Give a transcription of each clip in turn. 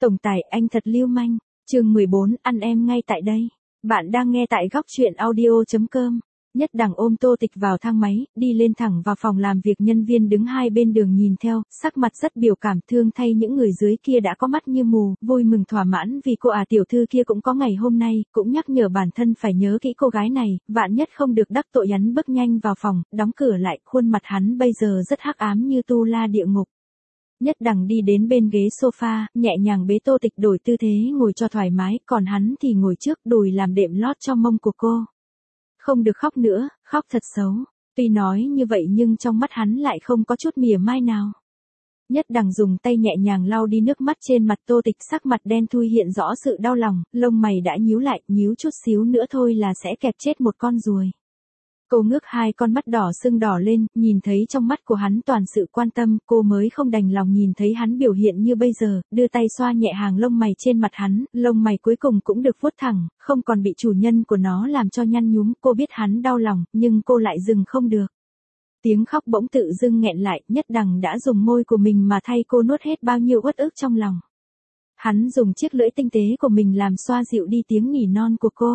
Tổng tài, anh thật lưu manh. Chương 14, ăn em ngay tại đây. Bạn đang nghe tại góc truyện audio.com. Nhất Đằng ôm Tô Tịch vào thang máy, đi lên thẳng vào phòng làm việc. Nhân viên đứng hai bên đường nhìn theo, sắc mặt rất biểu cảm, thương thay những người dưới kia đã có mắt như mù, vui mừng thỏa mãn vì cô tiểu thư kia cũng có ngày hôm nay, cũng nhắc nhở bản thân phải nhớ kỹ cô gái này, vạn nhất không được đắc tội. Hắn bước nhanh vào phòng, đóng cửa lại, khuôn mặt hắn bây giờ rất hắc ám như tu la địa ngục. Nhất Đằng đi đến bên ghế sofa, nhẹ nhàng bế Tô Tịch đổi tư thế ngồi cho thoải mái, còn hắn thì ngồi trước đùi làm đệm lót cho mông của cô. Không được khóc nữa, khóc thật xấu. Tuy nói như vậy nhưng trong mắt hắn lại không có chút mỉa mai nào. Nhất Đằng dùng tay nhẹ nhàng lau đi nước mắt trên mặt Tô Tịch, sắc mặt đen thui hiện rõ sự đau lòng, lông mày đã nhíu lại, nhíu chút xíu nữa thôi là sẽ kẹp chết một con ruồi. Cô ngước hai con mắt đỏ sưng đỏ lên, nhìn thấy trong mắt của hắn toàn sự quan tâm, cô mới không đành lòng nhìn thấy hắn biểu hiện như bây giờ, đưa tay xoa nhẹ hàng lông mày trên mặt hắn, lông mày cuối cùng cũng được vuốt thẳng, không còn bị chủ nhân của nó làm cho nhăn nhúm. Cô biết hắn đau lòng, nhưng cô lại dừng không được. Tiếng khóc bỗng tự dưng nghẹn lại, Nhất Đằng đã dùng môi của mình mà thay cô nuốt hết bao nhiêu uất ức trong lòng. Hắn dùng chiếc lưỡi tinh tế của mình làm xoa dịu đi tiếng nỉ non của cô.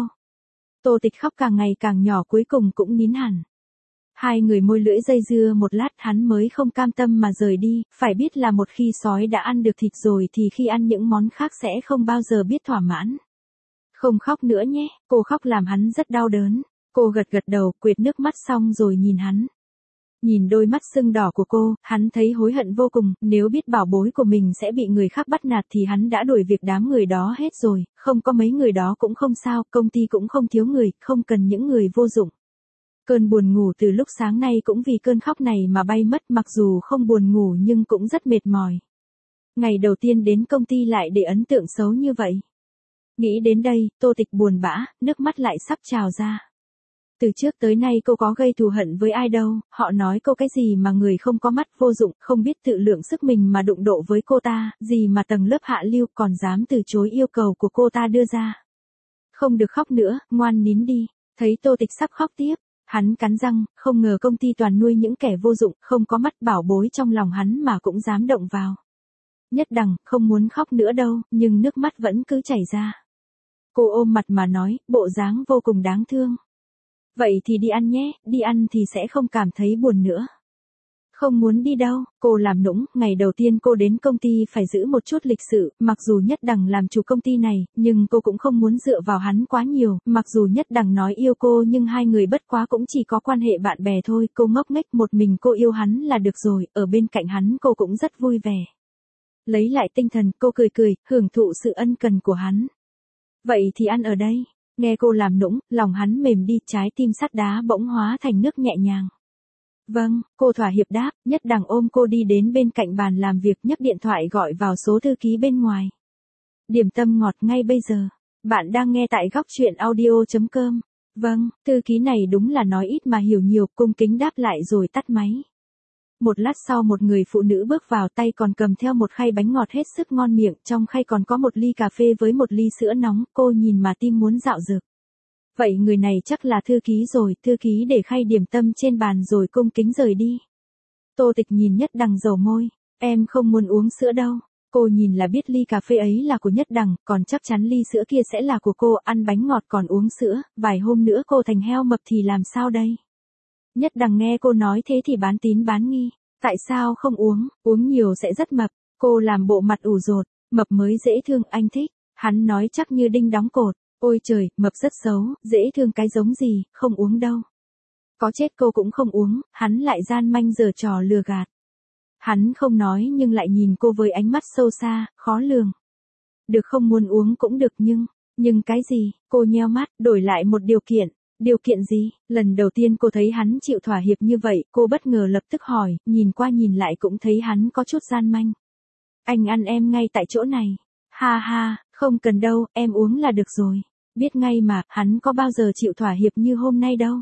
Tô Tịch khóc càng ngày càng nhỏ, cuối cùng cũng nín hẳn. Hai người môi lưỡi dây dưa một lát, hắn mới không cam tâm mà rời đi, phải biết là một khi sói đã ăn được thịt rồi thì khi ăn những món khác sẽ không bao giờ biết thỏa mãn. Không khóc nữa nhé, cô khóc làm hắn rất đau đớn. Cô gật gật đầu, quệt nước mắt xong rồi nhìn hắn. Nhìn đôi mắt sưng đỏ của cô, hắn thấy hối hận vô cùng, nếu biết bảo bối của mình sẽ bị người khác bắt nạt thì hắn đã đuổi việc đám người đó hết rồi, không có mấy người đó cũng không sao, công ty cũng không thiếu người, không cần những người vô dụng. Cơn buồn ngủ từ lúc sáng nay cũng vì cơn khóc này mà bay mất, mặc dù không buồn ngủ nhưng cũng rất mệt mỏi. Ngày đầu tiên đến công ty lại để ấn tượng xấu như vậy. Nghĩ đến đây, Tô Tịch buồn bã, nước mắt lại sắp trào ra. Từ trước tới nay cô có gây thù hận với ai đâu, họ nói cô cái gì mà người không có mắt, vô dụng, không biết tự lượng sức mình mà đụng độ với cô ta, gì mà tầng lớp hạ lưu, còn dám từ chối yêu cầu của cô ta đưa ra. Không được khóc nữa, ngoan nín đi. Thấy Tô Tịch sắp khóc tiếp, hắn cắn răng, không ngờ công ty toàn nuôi những kẻ vô dụng, không có mắt, bảo bối trong lòng hắn mà cũng dám động vào. Nhất Đằng, không muốn khóc nữa đâu, nhưng nước mắt vẫn cứ chảy ra. Cô ôm mặt mà nói, bộ dáng vô cùng đáng thương. Vậy thì đi ăn nhé, đi ăn thì sẽ không cảm thấy buồn nữa. Không muốn đi đâu, cô làm nũng, ngày đầu tiên cô đến công ty phải giữ một chút lịch sự, mặc dù Nhất Đằng làm chủ công ty này, nhưng cô cũng không muốn dựa vào hắn quá nhiều, mặc dù Nhất Đằng nói yêu cô nhưng hai người bất quá cũng chỉ có quan hệ bạn bè thôi, cô ngốc nghếch một mình cô yêu hắn là được rồi, ở bên cạnh hắn cô cũng rất vui vẻ. Lấy lại tinh thần, cô cười cười, hưởng thụ sự ân cần của hắn. Vậy thì ăn ở đây. Nghe cô làm nũng, lòng hắn mềm đi, trái tim sắt đá bỗng hóa thành nước nhẹ nhàng. Vâng, cô thỏa hiệp đáp. Nhất Đằng ôm cô đi đến bên cạnh bàn làm việc, nhấc điện thoại gọi vào số thư ký bên ngoài. Điểm tâm ngọt ngay bây giờ. Bạn đang nghe tại góc truyện audio.com. Vâng, thư ký này đúng là nói ít mà hiểu nhiều, cung kính đáp lại rồi tắt máy. Một lát sau một người phụ nữ bước vào, tay còn cầm theo một khay bánh ngọt hết sức ngon miệng, trong khay còn có một ly cà phê với một ly sữa nóng, cô nhìn mà tim muốn dạo dực. Vậy người này chắc là thư ký rồi, thư ký để khay điểm tâm trên bàn rồi cung kính rời đi. Tô Tịch nhìn Nhất Đằng dầu môi, em không muốn uống sữa đâu. Cô nhìn là biết ly cà phê ấy là của Nhất Đằng, còn chắc chắn ly sữa kia sẽ là của cô, ăn bánh ngọt còn uống sữa, vài hôm nữa cô thành heo mập thì làm sao đây? Nhất Đằng nghe cô nói thế thì bán tín bán nghi. Tại sao không uống, uống nhiều sẽ rất mập. Cô làm bộ mặt ủ rột, mập mới dễ thương, anh thích. Hắn nói chắc như đinh đóng cột. Ôi trời, mập rất xấu, dễ thương cái giống gì, không uống đâu. Có chết cô cũng không uống, hắn lại gian manh giở trò lừa gạt. Hắn không nói nhưng lại nhìn cô với ánh mắt sâu xa, khó lường. Được, không muốn uống cũng được nhưng cái gì? Cô nheo mắt, đổi lại một điều kiện. Điều kiện gì? Lần đầu tiên cô thấy hắn chịu thỏa hiệp như vậy, cô bất ngờ lập tức hỏi, nhìn qua nhìn lại cũng thấy hắn có chút gian manh. Anh ăn em ngay tại chỗ này. Ha ha, không cần đâu, em uống là được rồi. Biết ngay mà, hắn có bao giờ chịu thỏa hiệp như hôm nay đâu.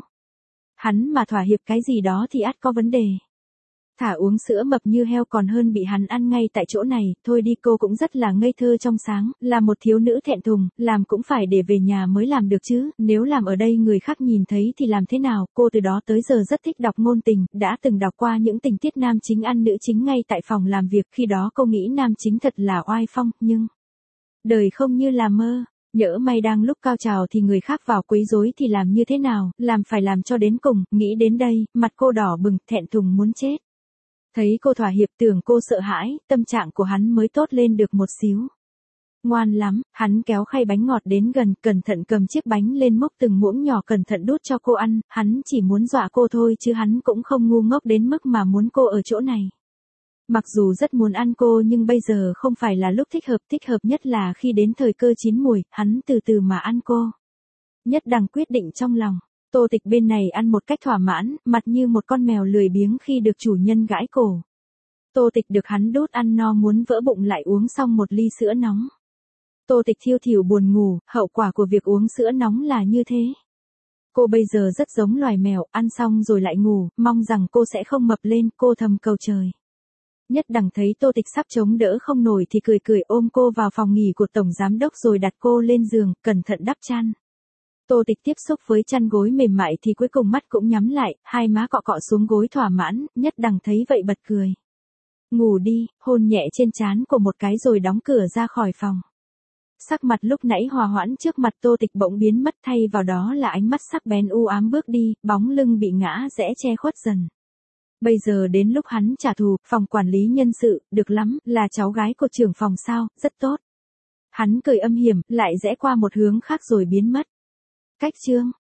Hắn mà thỏa hiệp cái gì đó thì ắt có vấn đề. Thả uống sữa mập như heo còn hơn bị hắn ăn ngay tại chỗ này, thôi đi. Cô cũng rất là ngây thơ trong sáng, là một thiếu nữ thẹn thùng, làm cũng phải để về nhà mới làm được chứ, nếu làm ở đây người khác nhìn thấy thì làm thế nào. Cô từ đó tới giờ rất thích đọc ngôn tình, đã từng đọc qua những tình tiết nam chính ăn nữ chính ngay tại phòng làm việc, khi đó cô nghĩ nam chính thật là oai phong, nhưng Đời không như là mơ. Nhỡ may đang lúc cao trào thì người khác vào quấy rối thì làm như thế nào, làm phải làm cho đến cùng, nghĩ đến đây, mặt cô đỏ bừng, thẹn thùng muốn chết. Thấy cô thỏa hiệp tưởng cô sợ hãi, tâm trạng của hắn mới tốt lên được một xíu. Ngoan lắm, hắn kéo khay bánh ngọt đến gần, cẩn thận cầm chiếc bánh lên múc từng muỗng nhỏ cẩn thận đút cho cô ăn, hắn chỉ muốn dọa cô thôi chứ hắn cũng không ngu ngốc đến mức mà muốn cô ở chỗ này. Mặc dù rất muốn ăn cô nhưng bây giờ không phải là lúc thích hợp nhất là khi đến thời cơ chín mùi, hắn từ từ mà ăn cô. Nhất Đằng quyết định trong lòng, Tô Tịch bên này ăn một cách thỏa mãn, mặt như một con mèo lười biếng khi được chủ nhân gãi cổ. Tô Tịch được hắn đút ăn no muốn vỡ bụng lại uống xong một ly sữa nóng. Tô Tịch thiêu thỉu buồn ngủ, hậu quả của việc uống sữa nóng là như thế. Cô bây giờ rất giống loài mèo, ăn xong rồi lại ngủ, mong rằng cô sẽ không mập lên, cô thầm cầu trời. Nhất Đằng thấy Tô Tịch sắp chống đỡ không nổi thì cười cười ôm cô vào phòng nghỉ của tổng giám đốc rồi đặt cô lên giường, cẩn thận đắp chăn. Tô Tịch tiếp xúc với chăn gối mềm mại thì cuối cùng mắt cũng nhắm lại, hai má cọ cọ xuống gối thỏa mãn, Nhất Đằng thấy vậy bật cười. Ngủ đi, hôn nhẹ trên trán của một cái rồi đóng cửa ra khỏi phòng. Sắc mặt lúc nãy hòa hoãn trước mặt Tô Tịch bỗng biến mất thay vào đó là ánh mắt sắc bén u ám bước đi, bóng lưng bị ngã rẽ che khuất dần. Bây giờ đến lúc hắn trả thù, phòng quản lý nhân sự, được lắm, là cháu gái của trưởng phòng sao, rất tốt. Hắn cười âm hiểm, lại rẽ qua một hướng khác rồi biến mất. Cách chương